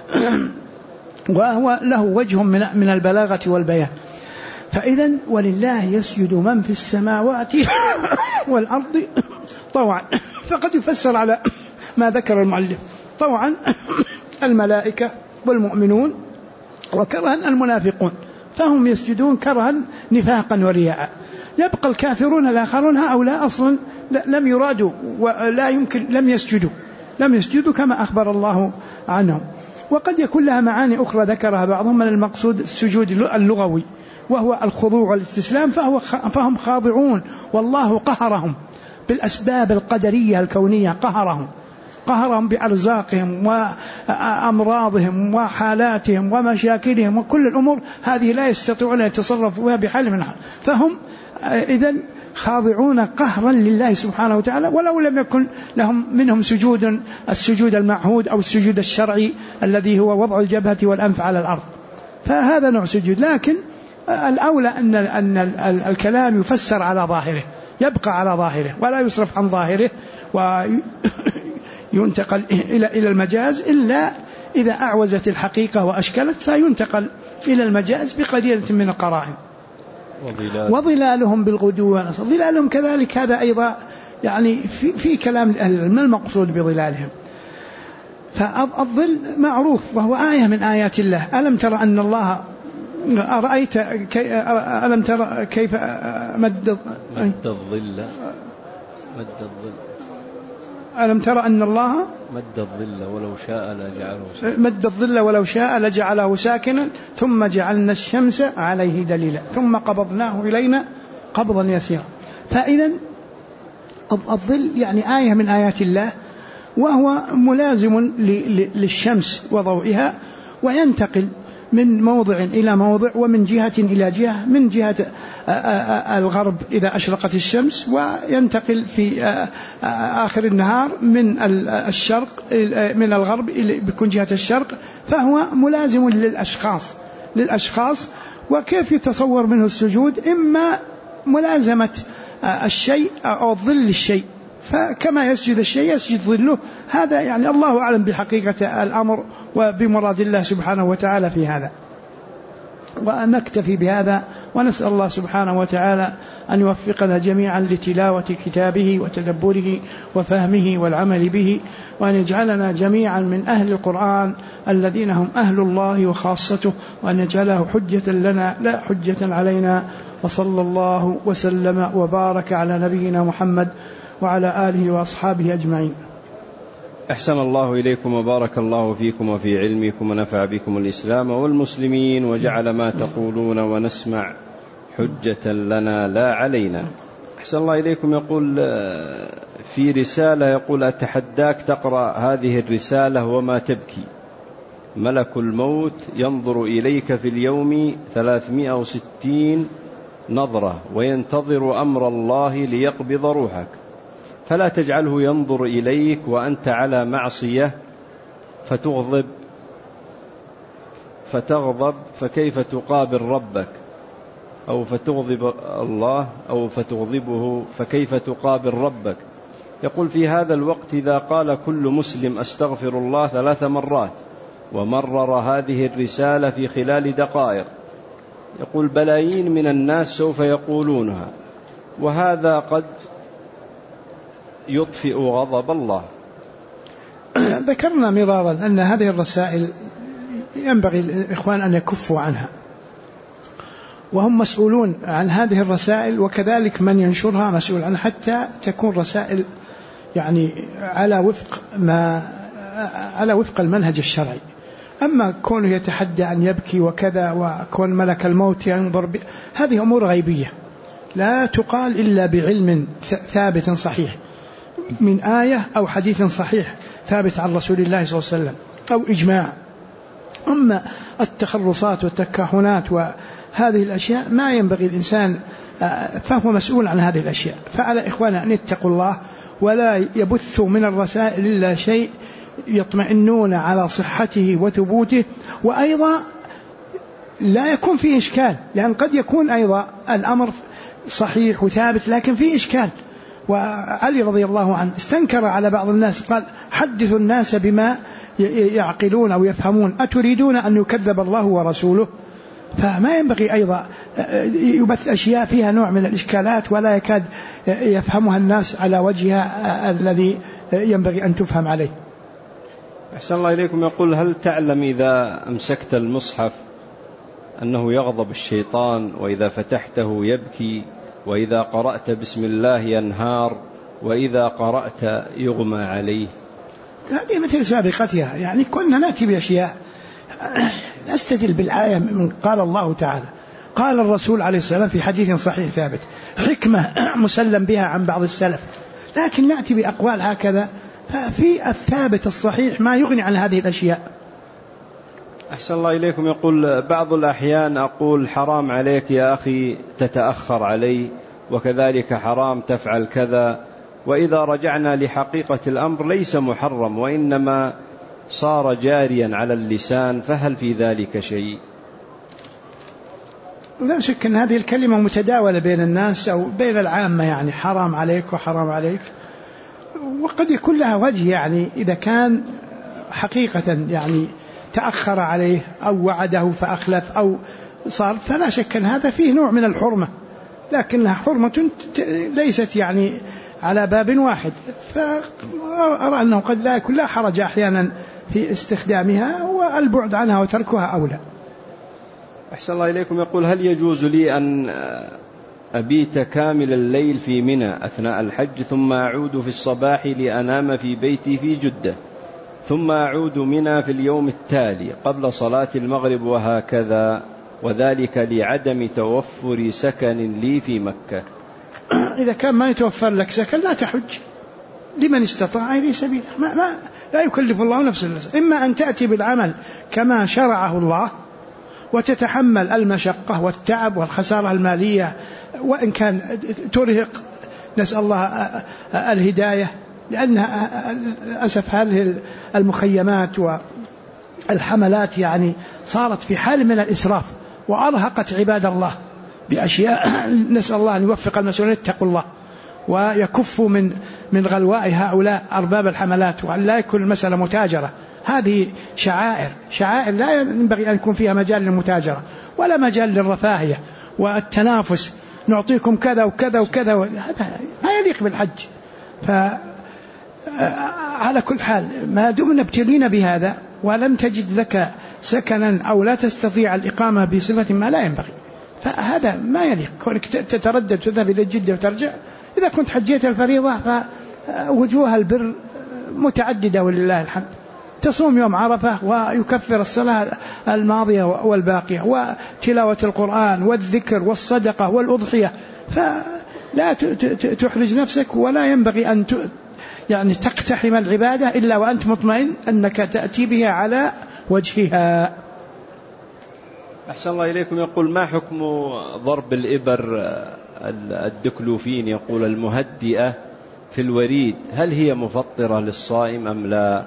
وهو له وجه من البلاغة والبيان. فإذا ولله يسجد من في السماوات والأرض طوعا، فقد يفسر على ما ذكر المؤلف طوعا الملائكة والمؤمنون، وكرها المنافقون، فهم يسجدون كرها نفاقا ورياء. يبقى الكافرون الآخرون هؤلاء أصلا لم يرادوا ولا يمكن لم يسجدوا كما أخبر الله عنهم. وقد يكون لها معاني أخرى ذكرها بعضهم، من المقصود السجود اللغوي وهو الخضوع والاستسلام، فهم خاضعون، والله قهرهم بالأسباب القدرية الكونية، قهرهم بأرزاقهم وأمراضهم وحالاتهم ومشاكلهم وكل الأمور هذه لا يستطيعون أن يتصرفوا بها بحال من حال، فهم إذن خاضعون قهرا لله سبحانه وتعالى، ولو لم يكن منهم السجود المعهود أو السجود الشرعي الذي هو وضع الجبهة والأنف على الأرض، فهذا نوع سجود. لكن الأولى أن الكلام يفسر على ظاهره، يبقى على ظاهره ولا يصرف عن ظاهره وينتقل إلى المجاز، إلا إذا أعوزت الحقيقة وأشكلت فينتقل إلى المجاز بقليلة من القرائن. وظلالهم بالغدو والآصال، ظلالهم كذلك هذا أيضا يعني في كلام العلم ما المقصود بظلالهم. فالظل معروف وهو آية من آيات الله. ألم ترى أن الله ألم ترى كيف مد الظل ألم ترى أن الله مد الظل ولو شاء لجعله ساكنا ثم جعلنا الشمس عليه دليلا ثم قبضناه إلينا قبضا يسيرا. فإذا الظل يعني آية من آيات الله، وهو ملازم للشمس وضوئها، وينتقل من موضع إلى موضع ومن جهة إلى جهة، من جهة الغرب إذا أشرقت الشمس، وينتقل في آخر النهار من الشرق من الغرب بكون جهة الشرق، فهو ملازم للأشخاص. وكيف يتصور منه السجود؟ إما ملازمة الشيء أو ظل الشيء، فكما يسجد الشيء يسجد ظله. هذا يعني الله أعلم بحقيقة الأمر وبمراد الله سبحانه وتعالى في هذا. ونكتفي بهذا، ونسأل الله سبحانه وتعالى أن يوفقنا جميعا لتلاوة كتابه وتدبره وفهمه والعمل به، وأن يجعلنا جميعا من أهل القرآن الذين هم أهل الله وخاصته، وأن يجعله حجة لنا لا حجة علينا. وصلى الله وسلم وبارك على نبينا محمد وعلى آله وأصحابه أجمعين. أحسن الله إليكم وبارك الله فيكم وفي علمكم ونفع بكم الإسلام والمسلمين، وجعل ما تقولون ونسمع حجة لنا لا علينا. أحسن الله إليكم. يقول في رسالة، يقول أتحداك تقرأ هذه الرسالة وما تبكي. ملك الموت ينظر إليك في اليوم 360 نظرة وينتظر أمر الله ليقبض روحك، فلا تجعله ينظر إليك وأنت على معصية فتغضب فكيف تقابل ربك، أو فتغضب الله أو فتغضبه فكيف تقابل ربك. يقول في هذا الوقت إذا قال كل مسلم أستغفر الله 3 مرات ومرر هذه الرسالة في خلال دقائق، يقول بلايين من الناس سوف يقولونها، وهذا قد يطفئ غضب الله. ذكرنا مرارا أن هذه الرسائل ينبغي الإخوان أن يكفوا عنها، وهم مسؤولون عن هذه الرسائل، وكذلك من ينشرها مسؤول عنها، حتى تكون رسائل يعني على وفق المنهج الشرعي. أما كونه يتحدى أن يبكي وكذا، وكون ملك الموت ينظر هذه أمور غيبية لا تقال إلا بعلم ثابت صحيح من آية أو حديث صحيح ثابت عن رسول الله صلى الله عليه وسلم أو إجماع. أما التخرصات والتكهنات وهذه الأشياء ما ينبغي الإنسان، فهو مسؤول عن هذه الأشياء. فعلى إخوانا أن يتقوا الله ولا يبثوا من الرسائل إلا شيء يطمئنون على صحته وثبوته، وأيضا لا يكون فيه إشكال، لأن قد يكون أيضا الأمر صحيح وثابت لكن فيه إشكال. وعلي رضي الله عنه استنكر على بعض الناس، قال حدثوا الناس بما يعقلون أو يفهمون، أتريدون أن يكذب الله ورسوله؟ فما ينبغي أيضا يبث أشياء فيها نوع من الإشكالات ولا يكاد يفهمها الناس على وجهها الذي ينبغي أن تفهم عليه. أحسن الله إليكم. يقول هل تعلم إذا أمسكت المصحف أنه يغضب الشيطان، وإذا فتحته يبكي، وإذا قرأت بسم الله ينهار، وإذا قرأت يغمى عليه. هذه مثل سابقتها، يعني كنا نأتي بأشياء نستدل بالآية من قال الله تعالى قال الرسول عليه السلام في حديث صحيح ثابت، حكمة مسلم بها عن بعض السلف، لكن نأتي بأقوال هكذا، ففي الثابت الصحيح ما يغني عن هذه الأشياء. أحسن الله إليكم. يقول بعض الأحيان أقول حرام عليك يا أخي تتأخر علي، وكذلك حرام تفعل كذا، وإذا رجعنا لحقيقة الأمر ليس محرم وإنما صار جاريا على اللسان، فهل في ذلك شيء؟ لا شك أن هذه الكلمة متداولة بين الناس أو بين العامة، يعني حرام عليك وحرام عليك، وقد يكون لها وجه، يعني إذا كان حقيقة يعني تأخر عليه أو وعده فأخلف أو صار، فلا شك أن هذا فيه نوع من الحرمة، لكنها حرمة ليست يعني على باب واحد، فأرى أنه قد لا يكون لا حرج أحيانا في استخدامها، والبعد عنها وتركها أولى. أحسن الله إليكم. يقول هل يجوز لي أن أبيت كامل الليل في منى أثناء الحج ثم أعود في الصباح لأنام في بيتي في جدة، ثم أعود منى في اليوم التالي قبل صلاة المغرب وهكذا، وذلك لعدم توفر سكن لي في مكة؟ إذا كان ما يتوفر لك سكن لا تحج، لمن استطاع إليه سبيل، لا يكلف الله نفسا. إما أن تأتي بالعمل كما شرعه الله وتتحمل المشقة والتعب والخسارة المالية، وإن كان ترهق نسأل الله الهداية، لأن للأسف هذه المخيمات والحملات يعني صارت في حال من الإسراف، وأرهقت عباد الله بأشياء. نسأل الله أن يوفق المسؤولين يتقوا الله ويكفوا من غلواء هؤلاء أرباب الحملات، وأن لا يكون المسألة متاجرة. هذه شعائر لا ينبغي أن يكون فيها مجال للمتاجرة ولا مجال للرفاهية والتنافس، نعطيكم كذا وكذا وكذا، هذا ما يليق بالحج. فعلى كل حال ما دمنا ابتلينا بهذا ولم تجد لك سكنا أو لا تستطيع الإقامة بصفة ما لا ينبغي، فهذا ما يليق كونك تتردد تذهب إلى جدة وترجع. إذا كنت حجيت الفريضة فوجوه البر متعددة ولله الحمد، تصوم يوم عرفة ويكفر الصلاة الماضية والباقية، وتلاوة القرآن والذكر والصدقة والأضحية، فلا تحرج نفسك، ولا ينبغي أن يعني تقتحم العبادة إلا وأنت مطمئن أنك تأتي بها على وجهها. أحسن الله إليكم. يقول ما حكم ضرب الإبر الدكلوفين يقول المهدئة في الوريد، هل هي مفطرة للصائم أم لا؟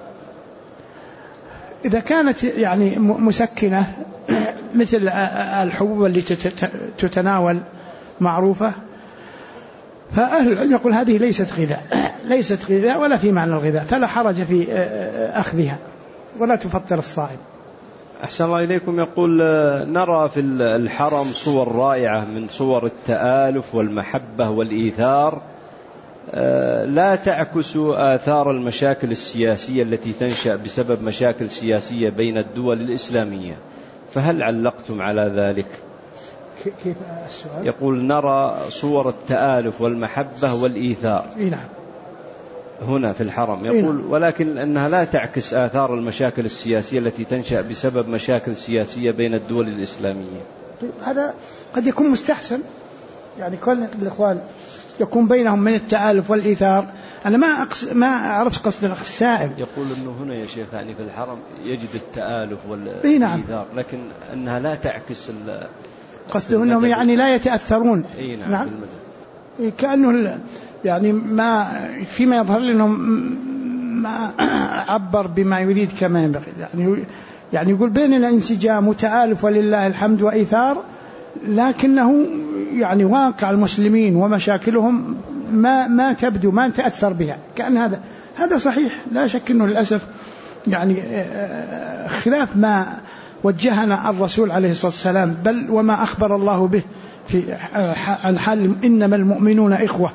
إذا كانت يعني مسكنة مثل الحبوب اللي تتناول معروفة، فأهل العلم يقول هذه ليست غذاء ولا في معنى الغذاء، فلا حرج في أخذها ولا تفطر الصائم. أحسن الله إليكم. يقول نرى في الحرم صور رائعة من صور التآلف والمحبة والإيثار، لا تعكس آثار المشاكل السياسية التي تنشأ بسبب مشاكل سياسية بين الدول الإسلامية، فهل علقتم على ذلك؟ كيف السؤال؟ يقول نرى صور التآلف والمحبة والإيثار هنا في الحرم، يقول ولكن أنها لا تعكس آثار المشاكل السياسية التي تنشأ بسبب مشاكل سياسية بين الدول الإسلامية. هذا قد يكون مستحسن، يعني كل الإخوان يكون بينهم من التآلف والإيثار. أنا ما أعرف قصد السائل. يقول أنه هنا يا شيخ يعني في الحرم يجد التآلف والإيثار، لكن أنها لا تعكس قصده أنهم يعني لا يتأثرون. نعم. كأنه يعني ما فيما يظهر لأنهم ما عبر بما يريد كما ينبغي، يعني يقول بيننا انسجام وتآلف ولله الحمد وإيثار، لكنه يعني واقع المسلمين ومشاكلهم ما تبدو، ما تأثر بها. كأن هذا صحيح، لا شك أنه للأسف يعني خلاف ما وجهنا الرسول عليه الصلاة والسلام، بل وما أخبر الله به في الحال إنما المؤمنون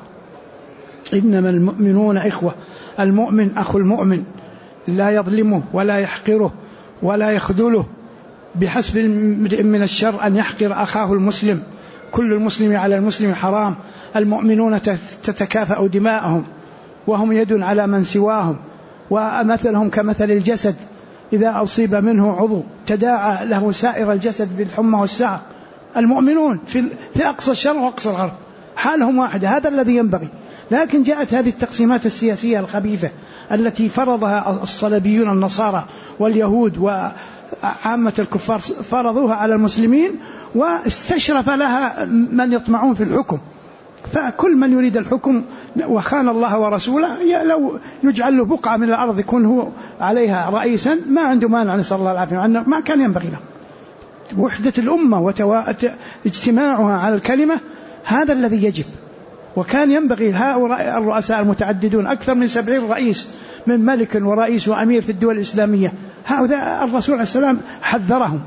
إخوة، المؤمن أخو المؤمن، لا يظلمه ولا يحقره ولا يخذله، بحسب من الشر أن يحقر أخاه المسلم، كل المسلم على المسلم حرام، المؤمنون تتكافأ دماءهم وهم يد على من سواهم، ومثلهم كمثل الجسد إذا أصيب منه عضو تداعى له سائر الجسد بالحمى والسعر. المؤمنون في أقصى الشرق وأقصى الغرب حالهم واحدة، هذا الذي ينبغي. لكن جاءت هذه التقسيمات السياسية الخبيثة التي فرضها الصليبيون النصارى واليهود وعامة الكفار، فرضوها على المسلمين واستشرف لها من يطمعون في الحكم. فكل من يريد الحكم وخان الله ورسوله لو يجعل له بقعة من الأرض يكون هو عليها رئيسا ما عنده مانع، نسأل الله العافية، أنه ما كان ينبغي له. وحدة الأمة واجتماعها على الكلمة هذا الذي يجب. وكان ينبغي هؤلاء الرؤساء المتعددون أكثر من 70 رئيس من ملك ورئيس وأمير في الدول الإسلامية، هؤلاء الرسول عليه السلام حذرهم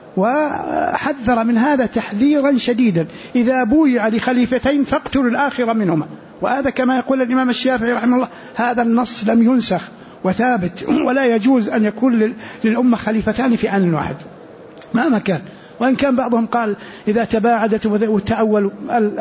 وحذر من هذا تحذيرا شديدا. إذا بويع لخليفتين فاقتلوا الآخر منهما. وهذا كما يقول الإمام الشافعي رحمه الله هذا النص لم ينسخ وثابت، ولا يجوز أن يكون للأمة خليفتان في آن واحد مهما كان. وإن كان بعضهم قال إذا تباعدت وتأول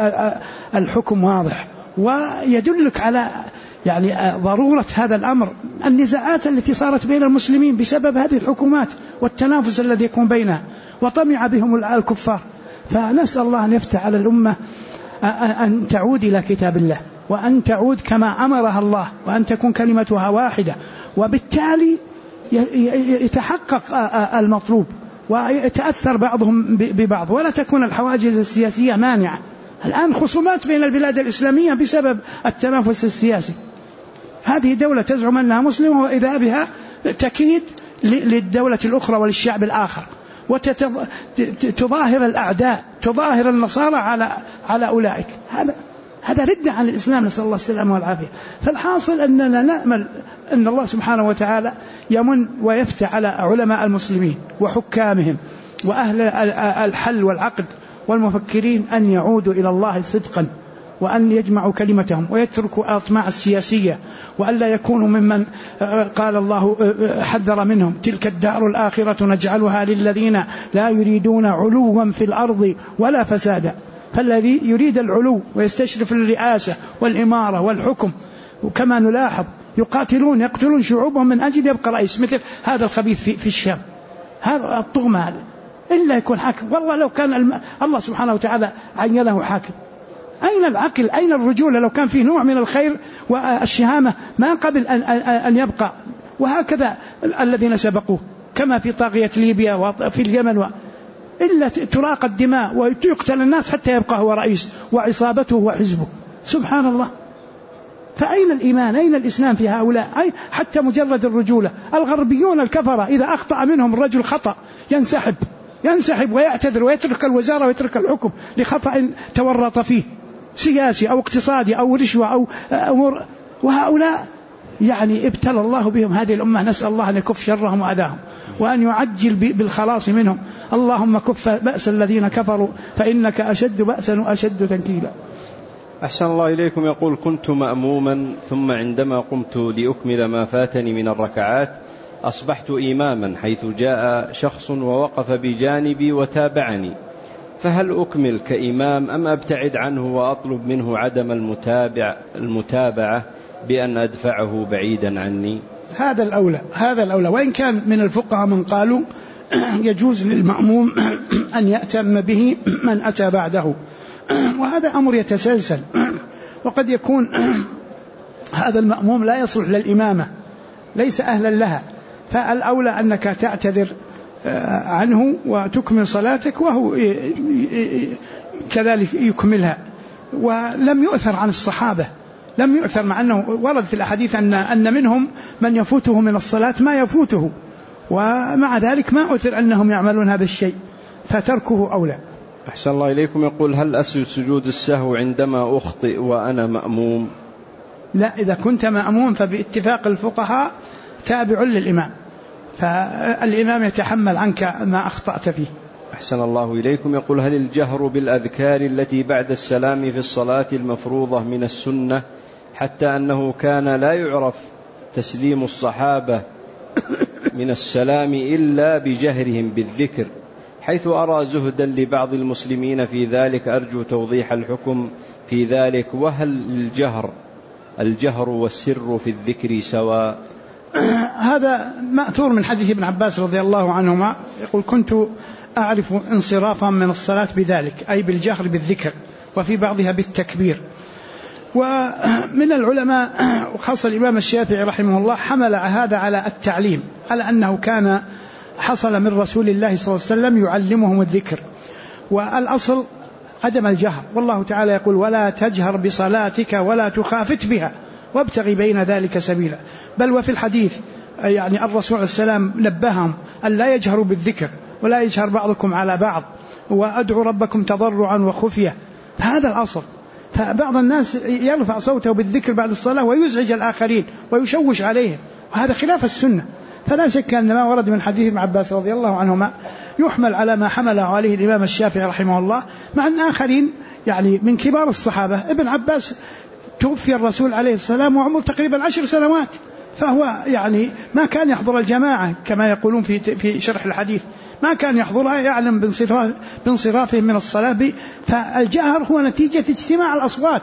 الحكم واضح. ويدلك على يعني ضرورة هذا الأمر النزاعات التي صارت بين المسلمين بسبب هذه الحكومات والتنافس الذي يكون بينها، وطمع بهم الكفار. فنسأل الله أن يفتح على الأمة أن تعود إلى كتاب الله، وأن تعود كما أمرها الله، وأن تكون كلمتها واحدة، وبالتالي يتحقق المطلوب ويتأثر بعضهم ببعض، ولا تكون الحواجز السياسية مانعة. الآن خصومات بين البلاد الإسلامية بسبب التنافس السياسي. هذه دولة تزعم أنها مسلمة وإذا بها تكيد للدولة الأخرى وللشعب الآخر، وتظاهر الأعداء، تظاهر النصارى على أولئك. هذا ردة عن الإسلام، نسأل الله السلامة والعافية. فالحاصل أننا نأمل أن الله سبحانه وتعالى يمن ويفتح على علماء المسلمين وحكامهم وأهل الحل والعقد والمفكرين أن يعودوا إلى الله صدقا، وأن يجمعوا كلمتهم ويتركوا الأطماع السياسية، وأن لا يكونوا ممن قال الله حذر منهم تلك الدار الآخرة نجعلها للذين لا يريدون علوا في الأرض ولا فسادا. فالذي يريد العلو ويستشرف الرئاسة والإمارة والحكم، وكما نلاحظ يقتلون شعوبهم من أجل يبقى رئيس، مثل هذا الخبيث في الشام، هذا الطغمة هذا إلا يكون حاكم. والله لو كان الله سبحانه وتعالى عين له حاكم، أين العقل، أين الرجولة؟ لو كان فيه نوع من الخير والشهامة ما قبل أن يبقى. وهكذا الذين سبقوه كما في طاغية ليبيا وفي اليمن إلا تراق الدماء ويقتل الناس حتى يبقى هو رئيس وعصابته وحزبه. سبحان الله. فأين الإيمان؟ أين الإسلام في هؤلاء؟ حتى مجرد الرجولة. الغربيون الكفرة إذا أخطأ منهم الرجل خطأ ينسحب ويعتذر ويترك الوزارة ويترك الحكم لخطأ تورط فيه سياسي أو اقتصادي أو رشوة أو أمور. وهؤلاء يعني ابتلى الله بهم هذه الأمة، نسأل الله أن يكف شرهم وأذاهم وأن يعجل بالخلاص منهم. اللهم كف بأس الذين كفروا فإنك أشد بأسا وأشد تنكيلا. أحسن الله إليكم. يقول كنت مأموما، ثم عندما قمت لأكمل ما فاتني من الركعات أصبحت إماما، حيث جاء شخص ووقف بجانبي وتابعني، فهل أكمل كإمام أم أبتعد عنه وأطلب منه عدم المتابعة بأن أدفعه بعيدا عني؟ هذا الأولى. وإن كان من الفقهاء من قالوا يجوز للمأموم أن يأتم به من أتى بعده، وهذا أمر يتسلسل، وقد يكون هذا المأموم لا يصلح للإمامة، ليس أهلا لها، فالأولى أنك تعتذر عنه وتكمل صلاتك وهو كذلك يكملها. ولم يؤثر عن الصحابة، لم يؤثر، مع أنه ورد في الأحاديث أن منهم من يفوته من الصلاة ما يفوته، ومع ذلك ما أثر أنهم يعملون هذا الشيء، فتركه أولى. أحسن الله إليكم. يقول هل أسجد سجود السهو عندما أخطئ وأنا مأموم؟ لا، إذا كنت مأموم فباتفاق الفقهاء تابع للإمام، فالإمام يتحمل عنك ما أخطأت فيه. أحسن الله إليكم. يقول هل الجهر بالأذكار التي بعد السلام في الصلاة المفروضة من السنة، حتى أنه كان لا يعرف تسليم الصحابة من السلام إلا بجهرهم بالذكر، حيث أرى زهدا لبعض المسلمين في ذلك، أرجو توضيح الحكم في ذلك. وهل الجهر والسر في الذكر سواء؟ هذا مأثور من حديث ابن عباس رضي الله عنهما، يقول: كنت أعرف انصرافا من الصلاة بذلك، أي بالجهر بالذكر، وفي بعضها بالتكبير. ومن العلماء وخاصة الإمام الشافعي رحمه الله حمل هذا على التعليم، على أنه كان حصل من رسول الله صلى الله عليه وسلم يعلمهم الذكر، والأصل عدم الجهر. والله تعالى يقول: ولا تجهر بصلاتك ولا تخافت بها وابتغي بين ذلك سبيلا. بل وفي الحديث يعني الرسول عليه السلام نبههم أن لا يجهروا بالذكر ولا يجهر بعضكم على بعض، وأدعوا ربكم تضرعا وخفية. هذا الأصل. فبعض الناس يرفع صوته بالذكر بعد الصلاة ويزعج الآخرين ويشوش عليهم، وهذا خلاف السنة. فلا شك أن ما ورد من حديث ابن عباس رضي الله عنهما يحمل على ما حمله عليه الإمام الشافعي رحمه الله، مع أن آخرين يعني من كبار الصحابة. ابن عباس توفي الرسول عليه السلام وعمره تقريبا 10 سنوات، فهو يعني ما كان يحضر الجماعة كما يقولون في شرح الحديث، ما كان يحضرها، يعلم بانصرافه من الصلاة. فالجهر هو نتيجة اجتماع الأصوات،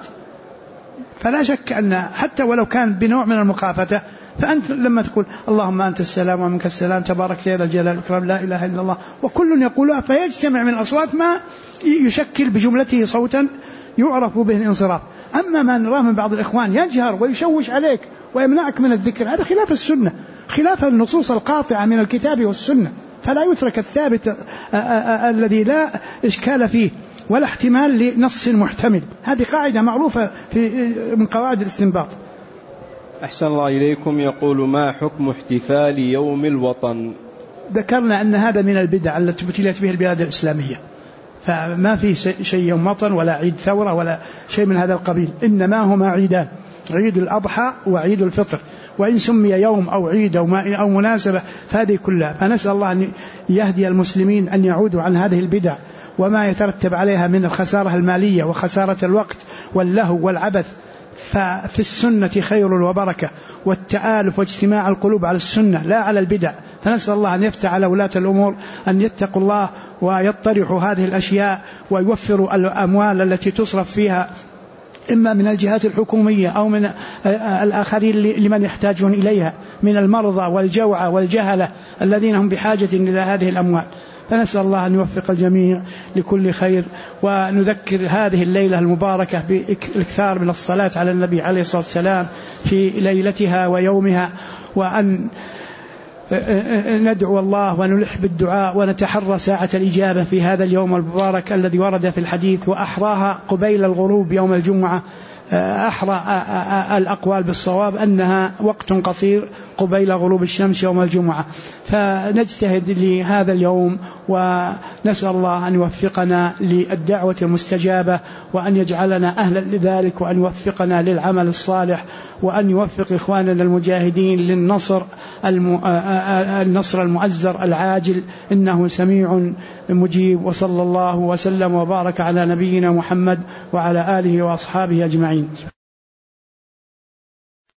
فلا شك أن حتى ولو كان بنوع من المخافة، فأنت لما تقول اللهم أنت السلام ومنك السلام تبارك يا ذا الجلال والإكرام لا إله إلا الله، وكل يقولها، فيجتمع من الأصوات ما يشكل بجملته صوتا يعرف به الانصراف. أما ما نراه من بعض الإخوان يجهر ويشوش عليك ويمنعك من الذكر، هذا خلاف السنة، خلاف النصوص القاطعة من الكتاب والسنة. فلا يترك الثابت الذي لا إشكال فيه ولا احتمال لنص محتمل. هذه قاعدة معروفة من قواعد الاستنباط. أحسن الله إليكم. يقول: ما حكم احتفال يوم الوطن؟ ذكرنا أن هذا من البدع التي ابتليت بها البلاد الإسلامية، فما في شيء يوم وطن ولا عيد ثورة ولا شيء من هذا القبيل، إنما هما عيدان: عيد الأضحى وعيد الفطر، وإن سمي يوم أو عيد أو مناسبة فهذه كلها. فنسأل الله أن يهدي المسلمين أن يعودوا عن هذه البدع وما يترتب عليها من الخسارة المالية وخسارة الوقت واللهو والعبث. ففي السنة خير وبركة، والتآلف واجتماع القلوب على السنة لا على البدع. فنسأل الله أن يفتح على ولاة الأمور أن يتقوا الله ويطرحوا هذه الأشياء ويوفروا الأموال التي تصرف فيها إما من الجهات الحكومية أو من الآخرين لمن يحتاجون إليها من المرضى والجوعى والجهلة الذين هم بحاجة إلى هذه الأموال. فنسأل الله أن يوفق الجميع لكل خير. ونذكر هذه الليلة المباركة بالإكثار من الصلاة على النبي عليه الصلاة والسلام في ليلتها ويومها، وأن ندعو الله ونلح بالدعاء ونتحرى ساعة الإجابة في هذا اليوم المبارك الذي ورد في الحديث، وأحراها قبيل الغروب يوم الجمعة. أحرى الأقوال بالصواب أنها وقت قصير قبيل غروب الشمس يوم الجمعة. فنجتهد لهذا اليوم ونسأل الله أن يوفقنا للدعوة المستجابة، وأن يجعلنا أهلا لذلك، وأن يوفقنا للعمل الصالح، وأن يوفق إخواننا المجاهدين للنصر النصر المؤزر العاجل، إنه سميع مجيب. وصلى الله وسلم وبارك على نبينا محمد وعلى آله وأصحابه أجمعين.